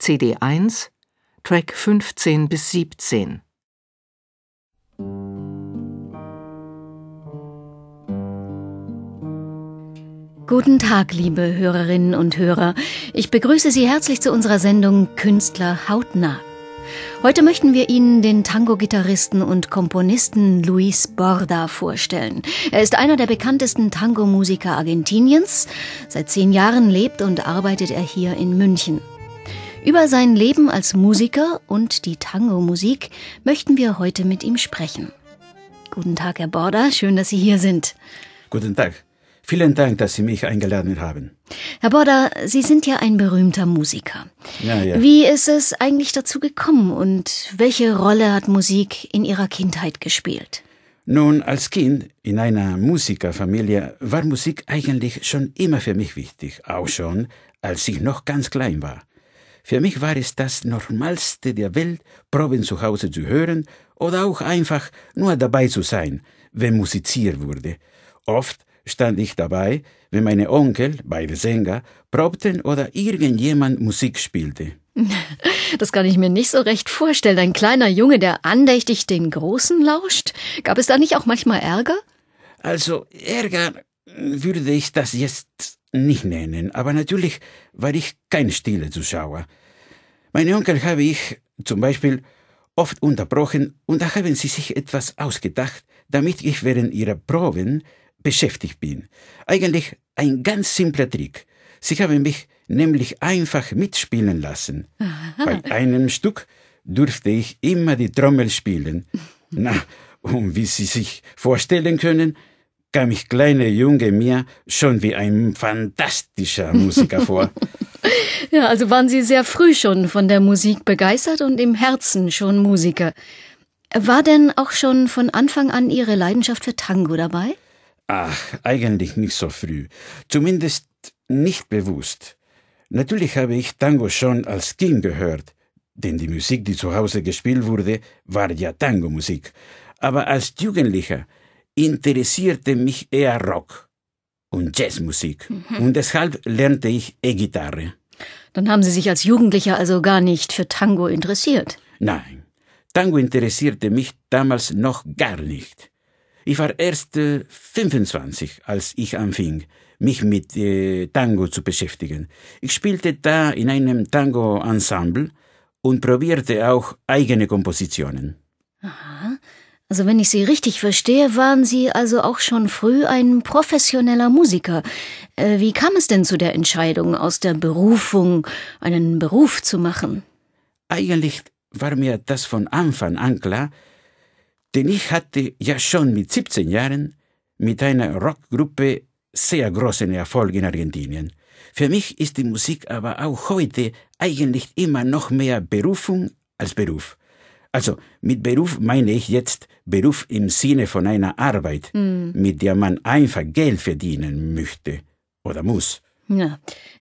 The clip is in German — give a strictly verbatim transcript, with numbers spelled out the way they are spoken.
C D eins, Track fünfzehn bis siebzehn. Guten Tag, liebe Hörerinnen und Hörer. Ich begrüße Sie herzlich zu unserer Sendung Künstler hautnah. Heute möchten wir Ihnen den Tango-Gitarristen und Komponisten Luis Borda vorstellen. Er ist einer der bekanntesten Tango-Musiker Argentiniens. Seit zehn Jahren lebt und arbeitet er hier in München. Über sein Leben als Musiker und die Tango-Musik möchten wir heute mit ihm sprechen. Guten Tag, Herr Borda, schön, dass Sie hier sind. Guten Tag. Vielen Dank, dass Sie mich eingeladen haben. Herr Borda, Sie sind ja ein berühmter Musiker. Ja, ja. Wie ist es eigentlich dazu gekommen und welche Rolle hat Musik in Ihrer Kindheit gespielt? Nun, als Kind in einer Musikerfamilie war Musik eigentlich schon immer für mich wichtig, auch schon, als ich noch ganz klein war. Für mich war es das Normalste der Welt, Proben zu Hause zu hören oder auch einfach nur dabei zu sein, wenn musiziert wurde. Oft stand ich dabei, wenn meine Onkel, beide Sänger, probten oder irgendjemand Musik spielte. Das kann ich mir nicht so recht vorstellen. Ein kleiner Junge, der andächtig den Großen lauscht. Gab es da nicht auch manchmal Ärger? Also Ärger würde ich das jetzt nicht nennen, aber natürlich war ich kein stiller Zuschauer. Meine Onkel habe ich zum Beispiel oft unterbrochen und da haben sie sich etwas ausgedacht, damit ich während ihrer Proben beschäftigt bin. Eigentlich ein ganz simpler Trick. Sie haben mich nämlich einfach mitspielen lassen. Aha. Bei einem Stück durfte ich immer die Trommel spielen. Na, und wie Sie sich vorstellen können, kam ich kleine Junge mir schon wie ein fantastischer Musiker vor. Ja, also waren Sie sehr früh schon von der Musik begeistert und im Herzen schon Musiker. War denn auch schon von Anfang an Ihre Leidenschaft für Tango dabei? Ach, eigentlich nicht so früh. Zumindest nicht bewusst. Natürlich habe ich Tango schon als Kind gehört, denn die Musik, die zu Hause gespielt wurde, war ja Tango-Musik. Aber als Jugendlicher interessierte mich eher Rock und Jazzmusik. Mhm. Und deshalb lernte ich E-Gitarre. Dann haben Sie sich als Jugendlicher also gar nicht für Tango interessiert? Nein, Tango interessierte mich damals noch gar nicht. Ich war erst äh, fünfundzwanzig, als ich anfing, mich mit äh, Tango zu beschäftigen. Ich spielte da in einem Tango-Ensemble und probierte auch eigene Kompositionen. Aha. Also wenn ich Sie richtig verstehe, waren Sie also auch schon früh ein professioneller Musiker. Äh, wie kam es denn zu der Entscheidung, aus der Berufung einen Beruf zu machen? Eigentlich war mir das von Anfang an klar, denn ich hatte ja schon mit siebzehn Jahren mit einer Rockgruppe sehr großen Erfolg in Argentinien. Für mich ist die Musik aber auch heute eigentlich immer noch mehr Berufung als Beruf. Also mit Beruf meine ich jetzt Beruf im Sinne von einer Arbeit, mm. mit der man einfach Geld verdienen möchte oder muss. Ja.